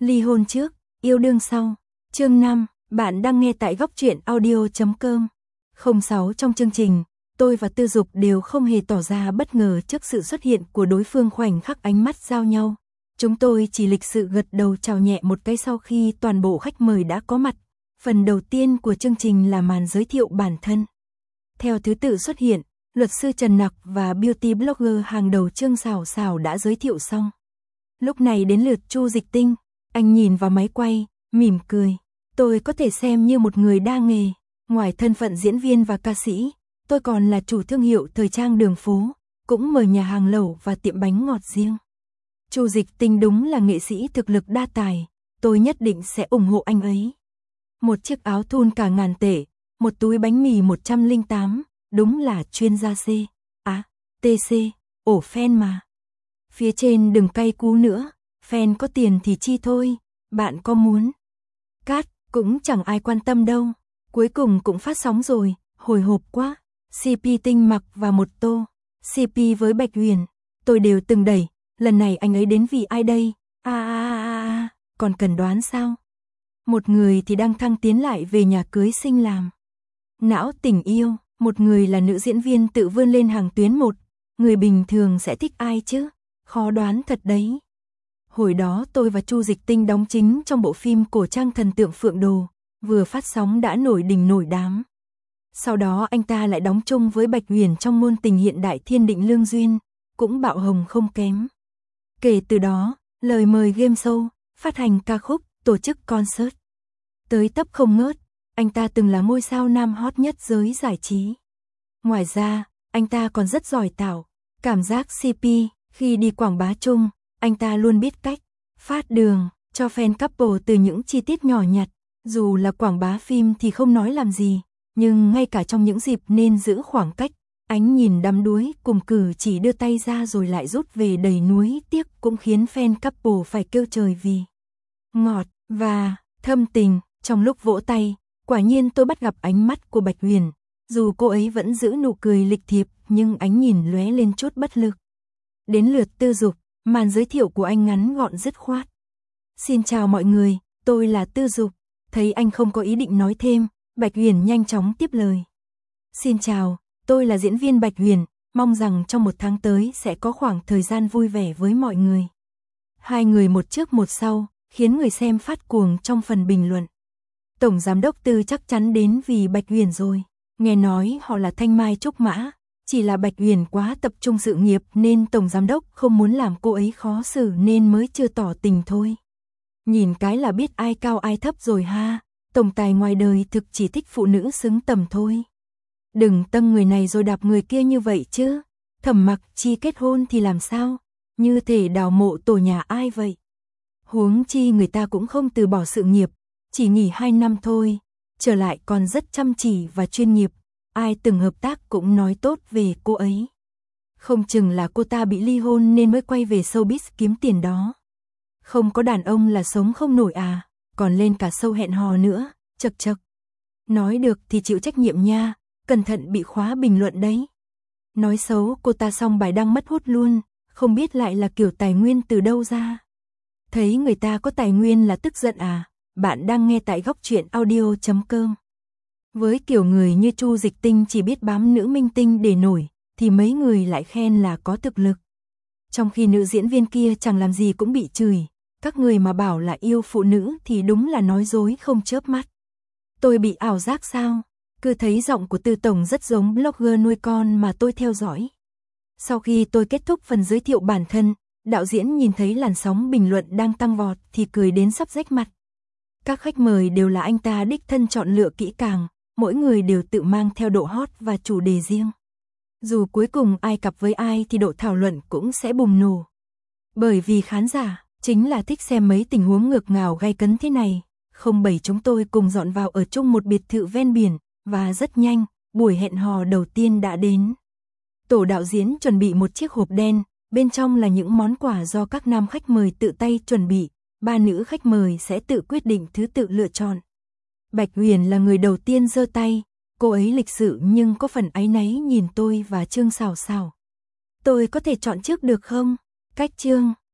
Ly hôn trước, yêu đương sau. Chương 5, bạn đang nghe tại góc truyện audio.com. 06 trong chương trình, tôi và Tư Dục đều không hề tỏ ra bất ngờ trước sự xuất hiện của đối phương khoảnh khắc ánh mắt giao nhau. Chúng tôi chỉ lịch sự gật đầu chào nhẹ một cái sau khi toàn bộ khách mời đã có mặt. Phần đầu tiên của chương trình là màn giới thiệu bản thân. Theo thứ tự xuất hiện, luật sư Trần Nặc và beauty blogger hàng đầu Trương Sảo Sảo đã giới thiệu xong. Lúc này đến lượt Chu Dịch Tinh, anh nhìn vào máy quay, mỉm cười. Tôi có thể xem như một người đa nghề, ngoài thân phận diễn viên và ca sĩ, tôi còn là chủ thương hiệu thời trang đường phố, cũng mở nhà hàng lẩu và tiệm bánh ngọt riêng. Chu Dịch Tinh đúng là nghệ sĩ thực lực đa tài, tôi nhất định sẽ ủng hộ anh ấy. Một chiếc áo thun cả ngàn tệ, một túi bánh mì 108, đúng là chuyên gia C. TC, ổ fan mà. Phía trên đừng cay cú nữa, fan có tiền thì chi thôi, bạn có muốn. Cát, cũng chẳng ai quan tâm đâu, cuối cùng cũng phát sóng rồi, hồi hộp quá. CP Tinh Mặc và một tô, CP với Bạch Huyền, tôi đều từng đẩy, lần này anh ấy đến vì ai đây? Còn cần đoán sao? Một người thì đang thăng tiến lại về nhà cưới sinh làm. Não tình yêu, một người là nữ diễn viên tự vươn lên hàng tuyến một, người bình thường sẽ thích ai chứ? Khó đoán thật đấy. Hồi đó tôi và Chu Dịch Tinh đóng chính trong bộ phim cổ trang Thần Tượng Phượng Đồ, vừa phát sóng đã nổi đình nổi đám. Sau đó anh ta lại đóng chung với Bạch Huyền trong ngôn tình hiện đại Thiên Định Lương Duyên, cũng bạo hồng không kém. Kể từ đó, lời mời game show, phát hành ca khúc, tổ chức concert. Tới tấp không ngớt, anh ta từng là ngôi sao nam hot nhất giới giải trí. Ngoài ra, anh ta còn rất giỏi tạo cảm giác CP, khi đi quảng bá chung, anh ta luôn biết cách phát đường cho fan couple từ những chi tiết nhỏ nhặt, dù là quảng bá phim thì không nói làm gì, nhưng ngay cả trong những dịp nên giữ khoảng cách, ánh nhìn đắm đuối cùng cử chỉ đưa tay ra rồi lại rút về đầy nuối tiếc cũng khiến fan couple phải kêu trời vì ngọt và thâm tình. Trong lúc vỗ tay, quả nhiên tôi bắt gặp ánh mắt của Bạch Huyền, dù cô ấy vẫn giữ nụ cười lịch thiệp nhưng ánh nhìn lóe lên chút bất lực. Đến lượt Tư Dục, màn giới thiệu của anh ngắn gọn dứt khoát. Xin chào mọi người, tôi là Tư Dục. Thấy anh không có ý định nói thêm, Bạch Huyền nhanh chóng tiếp lời. Xin chào, tôi là diễn viên Bạch Huyền, mong rằng trong một tháng tới sẽ có khoảng thời gian vui vẻ với mọi người. Hai người một trước một sau, khiến người xem phát cuồng trong phần bình luận. Tổng giám đốc Tư chắc chắn đến vì Bạch Huyền rồi, nghe nói họ là thanh mai trúc mã, chỉ là Bạch Huyền quá tập trung sự nghiệp nên tổng giám đốc không muốn làm cô ấy khó xử nên mới chưa tỏ tình thôi. Nhìn cái là biết ai cao ai thấp rồi ha, tổng tài ngoài đời thực chỉ thích phụ nữ xứng tầm thôi. Đừng tâm người này rồi đạp người kia như vậy chứ, Thẩm Mặc Chi kết hôn thì làm sao, như thể đào mộ tổ nhà ai vậy. Huống chi người ta cũng không từ bỏ sự nghiệp, chỉ nghỉ 2 năm thôi, trở lại còn rất chăm chỉ và chuyên nghiệp, ai từng hợp tác cũng nói tốt về cô ấy. Không chừng là cô ta bị ly hôn nên mới quay về showbiz kiếm tiền đó. Không có đàn ông là sống không nổi à, còn lên cả show hẹn hò nữa, chật chật. Nói được thì chịu trách nhiệm nha, cẩn thận bị khóa bình luận đấy. Nói xấu cô ta xong bài đăng mất hút luôn, không biết lại là kiểu tài nguyên từ đâu ra. Thấy người ta có tài nguyên là tức giận à, bạn đang nghe tại góc truyện audio.com. Với kiểu người như Chu Dịch Tinh chỉ biết bám nữ minh tinh để nổi, thì mấy người lại khen là có thực lực. Trong khi nữ diễn viên kia chẳng làm gì cũng bị chửi, các người mà bảo là yêu phụ nữ thì đúng là nói dối không chớp mắt. Tôi bị ảo giác sao? Cứ thấy giọng của Tư Tổng rất giống blogger nuôi con mà tôi theo dõi. Sau khi tôi kết thúc phần giới thiệu bản thân, đạo diễn nhìn thấy làn sóng bình luận đang tăng vọt thì cười đến sắp rách mặt. Các khách mời đều là anh ta đích thân chọn lựa kỹ càng, mỗi người đều tự mang theo độ hot và chủ đề riêng. Dù cuối cùng ai cặp với ai thì độ thảo luận cũng sẽ bùng nổ. Bởi vì khán giả chính là thích xem mấy tình huống ngược ngào gay cấn thế này. 07 chúng tôi cùng dọn vào ở chung một biệt thự ven biển, và rất nhanh, buổi hẹn hò đầu tiên đã đến. Tổ đạo diễn chuẩn bị một chiếc hộp đen, bên trong là những món quà do các nam khách mời tự tay chuẩn bị, 3 nữ khách mời sẽ tự quyết định thứ tự lựa chọn. Bạch Huyền là người đầu tiên giơ tay, cô ấy lịch sự nhưng có phần áy náy nhìn tôi và Trương Sảo Sảo. Tôi có thể chọn trước được không? Cách Trương,